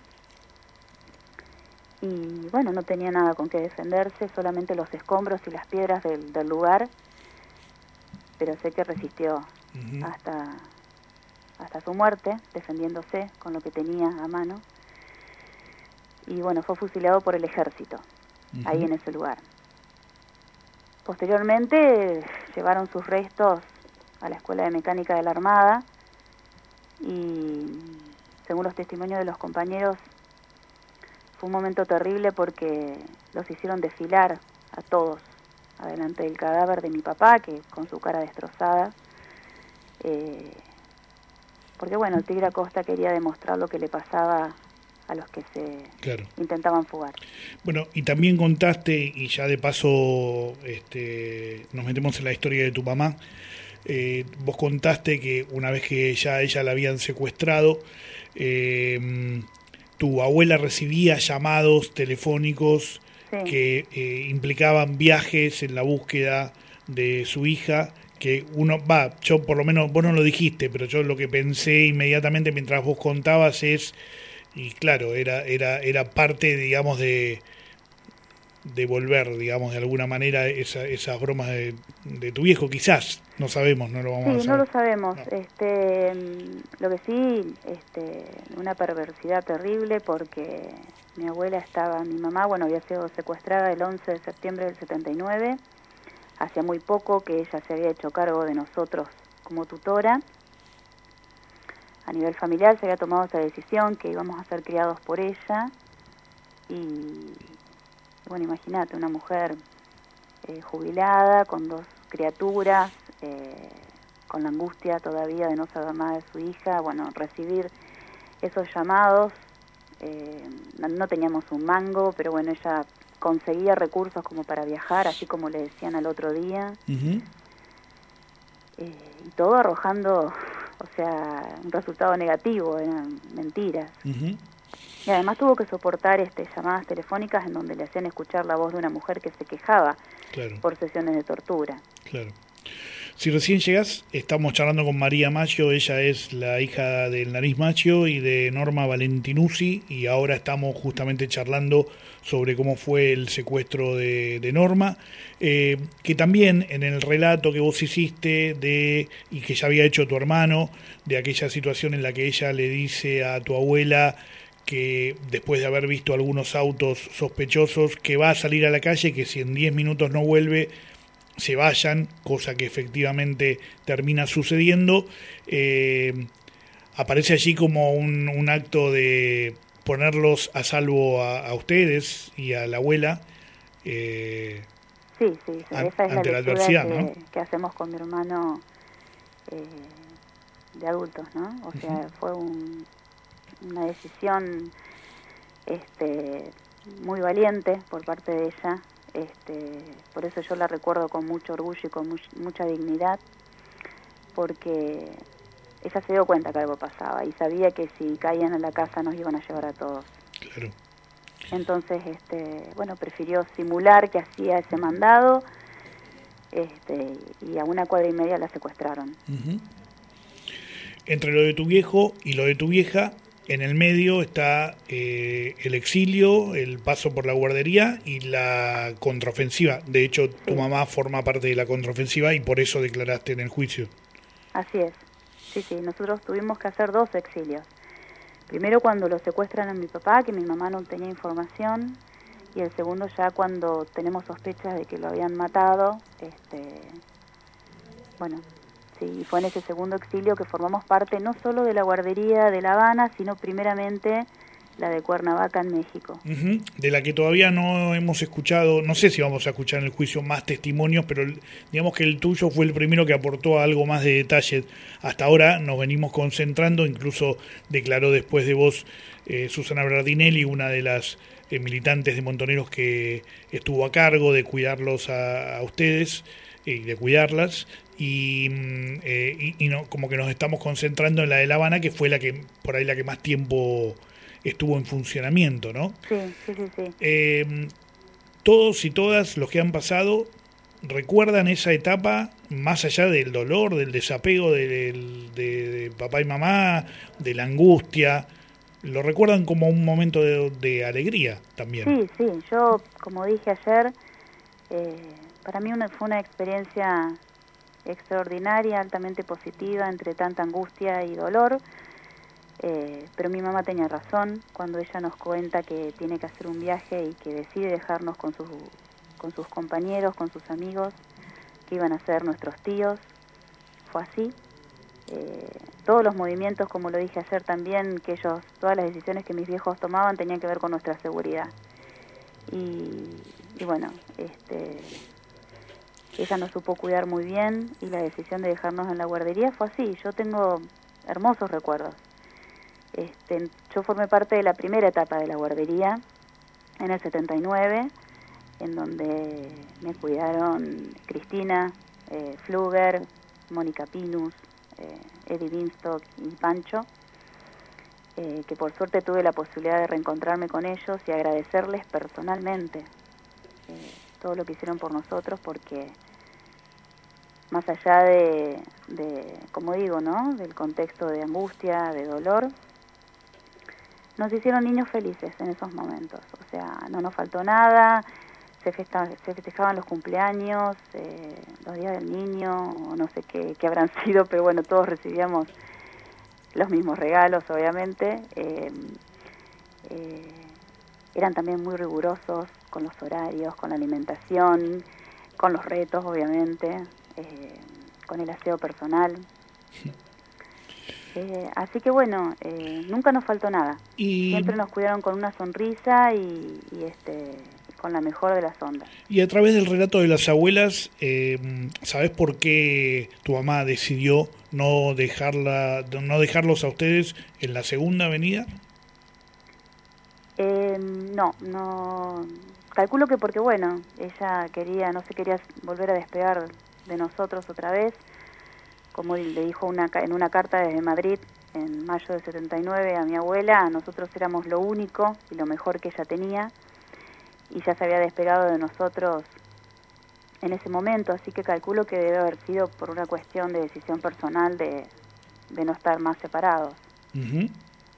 Y bueno, no tenía nada con qué defenderse, solamente los escombros y las piedras del, del lugar, pero sé que resistió Ujú. hasta, hasta su muerte, defendiéndose con lo que tenía a mano. Y bueno, fue fusilado por el ejército, Ujú. ahí en ese lugar. Posteriormente llevaron sus restos a la Escuela de Mecánica de la Armada y, según los testimonios de los compañeros, fue un momento terrible porque los hicieron desfilar a todos adelante del cadáver de mi papá, que con su cara destrozada, eh, porque bueno, el Tigre Acosta quería demostrar lo que le pasaba a los que se Claro. intentaban fugar. Bueno, y también contaste, y ya de paso este, nos metemos en la historia de tu mamá, eh, vos contaste que una vez que ya ella la habían secuestrado, eh, tu abuela recibía llamados telefónicos Sí. que eh, implicaban viajes en la búsqueda de su hija, que uno, va, yo por lo menos, vos no lo dijiste, pero yo lo que pensé inmediatamente mientras vos contabas es, y claro, era, era, era parte, digamos, de devolver, digamos, de alguna manera esa, esas bromas de, de tu viejo, quizás, no sabemos, no lo vamos a Sí, saber. no lo sabemos. No. Este, mm, lo que sí, este, una perversidad terrible porque mi abuela estaba, mi mamá, bueno, había sido secuestrada el once de septiembre del setenta y nueve, hacía muy poco que ella se había hecho cargo de nosotros como tutora. A nivel familiar se había tomado esa decisión que íbamos a ser criados por ella y, bueno, imagínate, una mujer eh, jubilada, con dos criaturas, eh, con la angustia todavía de no saber nada de su hija, bueno, recibir esos llamados, eh, no, no teníamos un mango, pero bueno, ella conseguía recursos como para viajar, así como le decían al otro día, Ujú. eh, y todo arrojando, o sea, un resultado negativo, eran mentiras. Ujú. Y además tuvo que soportar este, llamadas telefónicas en donde le hacían escuchar la voz de una mujer que se quejaba Claro, por sesiones de tortura. claro. Si recién llegás, estamos charlando con María Maggio, ella es la hija del Nariz Maggio y de Norma Valentinuzzi, y ahora estamos justamente charlando sobre cómo fue el secuestro de, de Norma, eh, que también en el relato que vos hiciste de y que ya había hecho tu hermano, de aquella situación en la que ella le dice a tu abuela que después de haber visto algunos autos sospechosos, que va a salir a la calle, que si en diez minutos no vuelve, se vayan, cosa que efectivamente termina sucediendo. Eh, aparece allí como un, un acto de ponerlos a salvo a, a ustedes y a la abuela. Eh, Sí, sí, sí, An- esa es la ante la lectura adversidad, que, ¿no? que hacemos con mi hermano eh, de adultos, ¿no? O sea, fue un, una decisión este, muy valiente por parte de ella. Este, por eso yo la recuerdo con mucho orgullo y con much- mucha dignidad, porque ella se dio cuenta que algo pasaba y sabía que si caían en la casa nos iban a llevar a todos. claro. Entonces, este, bueno, prefirió simular que hacía ese mandado, este, y a una cuadra y media la secuestraron. Ujú. Entre lo de tu viejo y lo de tu vieja, en el medio está eh, el exilio, el paso por la guardería y la contraofensiva. De hecho, tu Sí. mamá forma parte de la contraofensiva y por eso declaraste en el juicio. Así es. Sí, sí, nosotros tuvimos que hacer dos exilios. Primero cuando lo secuestran a mi papá, que mi mamá no tenía información, y el segundo ya cuando tenemos sospechas de que lo habían matado. Este, bueno, sí, fue en ese segundo exilio que formamos parte no solo de la guardería de La Habana, sino primeramente la de Cuernavaca en México. Uh-huh. De la que todavía no hemos escuchado, no sé si vamos a escuchar en el juicio más testimonios, pero digamos que el tuyo fue el primero que aportó algo más de detalle. Hasta ahora nos venimos concentrando, incluso declaró después de vos eh, Susana Bardinelli, una de las eh, militantes de Montoneros que estuvo a cargo de cuidarlos a, a ustedes y de cuidarlas, y, eh, y, y no, como que nos estamos concentrando en la de La Habana, que fue la que por ahí la que más tiempo estuvo en funcionamiento, ¿no? Sí, sí, sí, sí. Eh, todos y todas los que han pasado recuerdan esa etapa más allá del dolor, del desapego de, de, de papá y mamá, de la angustia, lo recuerdan como un momento de, de alegría también. Sí, sí, yo como dije ayer, eh, para mí una, fue una experiencia extraordinaria, altamente positiva, entre tanta angustia y dolor. Eh, pero mi mamá tenía razón cuando ella nos cuenta que tiene que hacer un viaje y que decide dejarnos con sus, con sus compañeros, con sus amigos, que iban a ser nuestros tíos. Fue así. Eh, todos los movimientos, como lo dije ayer también, que ellos, todas las decisiones que mis viejos tomaban tenían que ver con nuestra seguridad. Y, y bueno, este, ella nos supo cuidar muy bien y la decisión de dejarnos en la guardería fue así. Yo tengo hermosos recuerdos. Este, yo formé parte de la primera etapa de la guardería en el setenta y nueve, en donde me cuidaron Cristina, eh, Fluger, Mónica Pinus, eh, Eddie Binstock y Pancho, eh, que por suerte tuve la posibilidad de reencontrarme con ellos y agradecerles personalmente eh, todo lo que hicieron por nosotros, porque más allá de, de, como digo, ¿no?, del contexto de angustia, de dolor, nos hicieron niños felices en esos momentos. O sea, no nos faltó nada, se, festa, se festejaban los cumpleaños, eh, los días del niño, o no sé qué, qué habrán sido, pero bueno, todos recibíamos los mismos regalos, obviamente. Eh, eh, eran también muy rigurosos con los horarios, con la alimentación, con los retos, obviamente, eh, con el aseo personal. Eh, así que bueno, eh, nunca nos faltó nada. Y... siempre nos cuidaron con una sonrisa y, y este con la mejor de las ondas. Y a través del relato de las abuelas, eh, ¿sabés por qué tu mamá decidió no dejarla, no dejarlos a ustedes en la segunda avenida? Eh, no, no. Calculo que porque bueno, ella quería, no se quería volver a despegar de nosotros otra vez. Como le dijo una, en una carta desde Madrid en mayo del setenta y nueve a mi abuela, nosotros éramos lo único y lo mejor que ella tenía, y ya se había despegado de nosotros en ese momento, así que calculo que debe haber sido por una cuestión de decisión personal de, de no estar más separados. Uh-huh.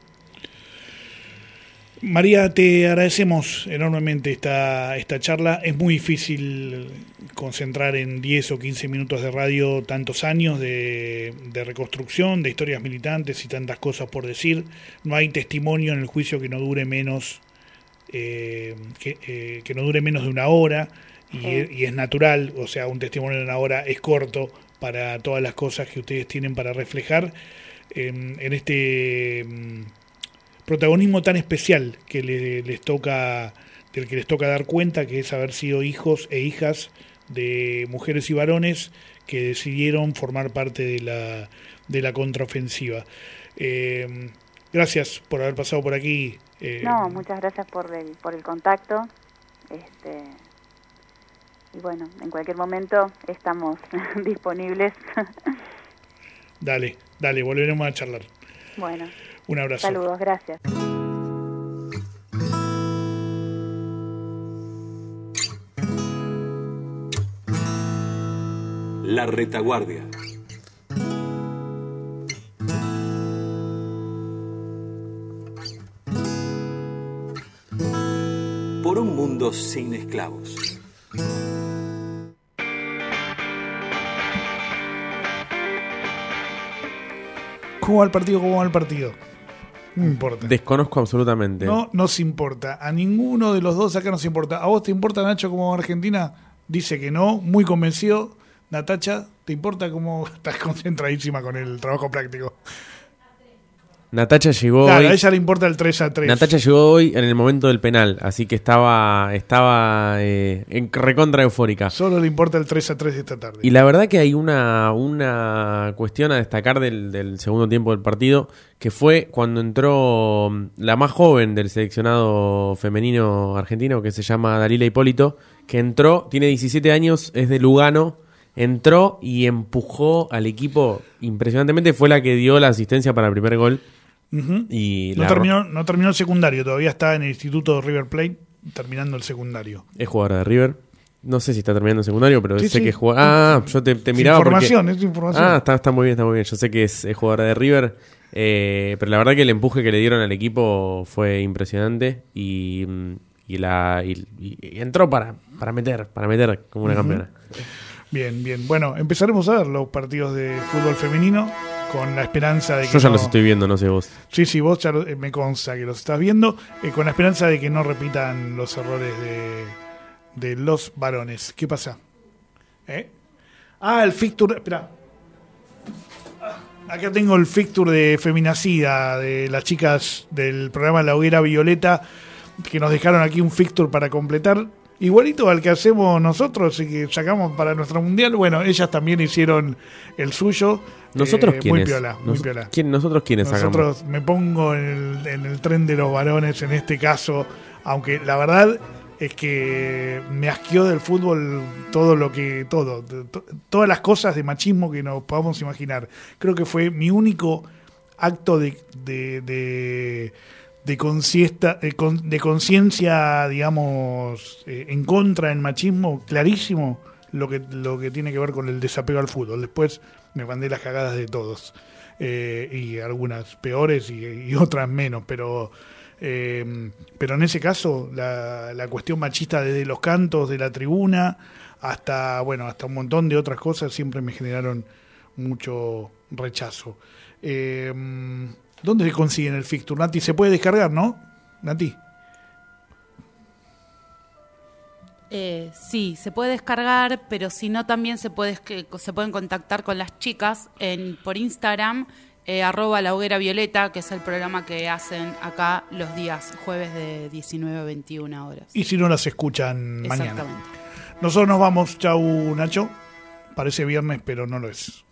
María, te agradecemos enormemente esta, esta charla. Es muy difícil concentrar en diez o quince minutos de radio tantos años de, de reconstrucción, de historias militantes y tantas cosas por decir. No hay testimonio en el juicio que no dure menos eh, que, eh, que no dure menos de una hora, y, sí. y es natural, o sea, un testimonio de una hora es corto para todas las cosas que ustedes tienen para reflejar eh, en este protagonismo tan especial que le, les toca, del que les toca dar cuenta, que es haber sido hijos e hijas de mujeres y varones que decidieron formar parte de la, de la contraofensiva. Eh, gracias por haber pasado por aquí. Eh, no, muchas gracias por el, por el contacto. Este, y bueno, en cualquier momento estamos disponibles. Dale, dale, volveremos a charlar. Bueno. Un abrazo. Saludos, gracias. La Retaguardia. Por un mundo sin esclavos. ¿Cómo va el partido? ¿Cómo va el partido? No importa. Desconozco absolutamente. No nos importa. A ninguno de los dos acá nos importa. ¿A vos te importa, Nacho, cómo va Argentina? Dice que no, muy convencido. Natacha, ¿te importa cómo estás concentradísima con el trabajo práctico? Natacha llegó Claro, hoy. a ella le importa el tres a tres. Natacha llegó hoy en el momento del penal, así que estaba estaba eh, en recontra eufórica. Solo le importa el tres a tres de esta tarde. Y la verdad que hay una, una cuestión a destacar del, del segundo tiempo del partido, que fue cuando entró la más joven del seleccionado femenino argentino, que se llama Dalila Hipólito, que entró, tiene diecisiete años, es de Lugano, entró y empujó al equipo impresionantemente, fue la que dio la asistencia para el primer gol. Uh-huh. Y no, la... terminó, no terminó el secundario, todavía está en el instituto de River Plate terminando el secundario. Es jugadora de River. No sé si está terminando el secundario, pero Sí, sé sí. que juega. Ah, yo te, te miraba información, porque... es información. Ah, está, está muy bien, está muy bien. Yo sé que es, es jugadora de River, eh, pero la verdad que el empuje que le dieron al equipo fue impresionante y, y la y, y entró para, para meter, para meter como una uh-huh. campeona. Bien, bien. Bueno, empezaremos a ver los partidos de fútbol femenino con la esperanza de que Yo ya no... los estoy viendo, no sé vos. Sí, sí, vos ya lo, eh, me consta que los estás viendo, eh, con la esperanza de que no repitan los errores de, de los varones. ¿Qué pasa? ¿Eh? Ah, el fixture... Espera. Acá tengo el fixture de Feminacida, de las chicas del programa La Hoguera Violeta, que nos dejaron aquí un fixture para completar. Igualito al que hacemos nosotros y que sacamos para nuestro mundial. Bueno, ellas también hicieron el suyo. ¿Nosotros eh, quiénes? Muy piola, muy Nos, piola. ¿quién, ¿Nosotros quiénes Nosotros sacamos? Me pongo en el, en el tren de los varones en este caso, aunque la verdad es que me asqueó del fútbol todo lo que, todo, to, todas las cosas de machismo que nos podamos imaginar. Creo que fue mi único acto de... de, de de conciencia, de conciencia, digamos, eh, en contra del machismo, clarísimo lo que lo que tiene que ver con el desapego al fútbol. Después me mandé las cagadas de todos, eh, y algunas peores y, y otras menos, pero eh, pero en ese caso la, la cuestión machista desde los cantos de la tribuna hasta, bueno, hasta un montón de otras cosas siempre me generaron mucho rechazo. Eh, ¿Dónde se consiguen el fixture, Nati? Se puede descargar, ¿no, Nati? Eh, sí, se puede descargar, pero si no también se puede se pueden contactar con las chicas en por Instagram, eh, arroba la hoguera violeta, que es el programa que hacen acá los días jueves de diecinueve a veintiuna horas. Y si no las escuchan mañana. Exactamente. Nosotros nos vamos. Chau, Nacho. Parece viernes, pero no lo es.